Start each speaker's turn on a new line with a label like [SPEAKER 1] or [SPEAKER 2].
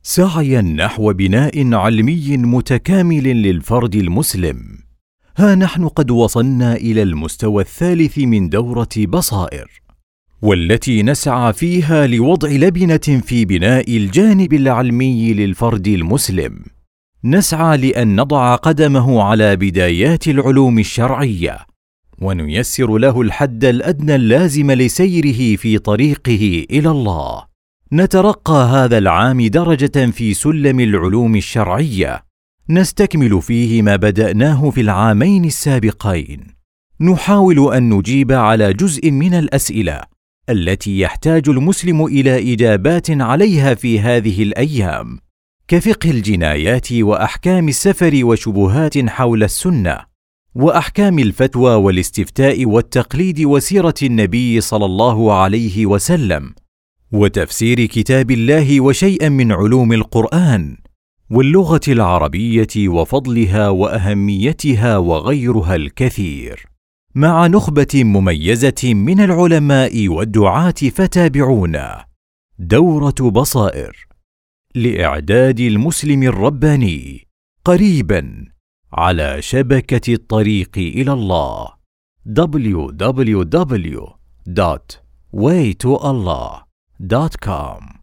[SPEAKER 1] سعيا نحو بناء علمي متكامل للفرد المسلم، ها نحن قد وصلنا إلى المستوى الثالث من دورة بصائر، والتي نسعى فيها لوضع لبنة في بناء الجانب العلمي للفرد المسلم. نسعى لأن نضع قدمه على بدايات العلوم الشرعية، ونيسر له الحد الأدنى اللازم لسيره في طريقه إلى الله. نترقى هذا العام درجة في سلم العلوم الشرعية، نستكمل فيه ما بدأناه في العامين السابقين. نحاول أن نجيب على جزء من الأسئلة التي يحتاج المسلم إلى إجابات عليها في هذه الأيام، كفقه الجنايات وأحكام السفر وشبهات حول السنة، وأحكام الفتوى والاستفتاء والتقليد وسيرة النبي صلى الله عليه وسلم، وتفسير كتاب الله وشيئا من علوم القرآن واللغة العربية وفضلها وأهميتها وغيرها الكثير، مع نخبة مميزة من العلماء والدعاة. فتابعونا. دورة بصائر لإعداد المسلم الرباني، قريبا على شبكة الطريق إلى الله www.waytoallah.com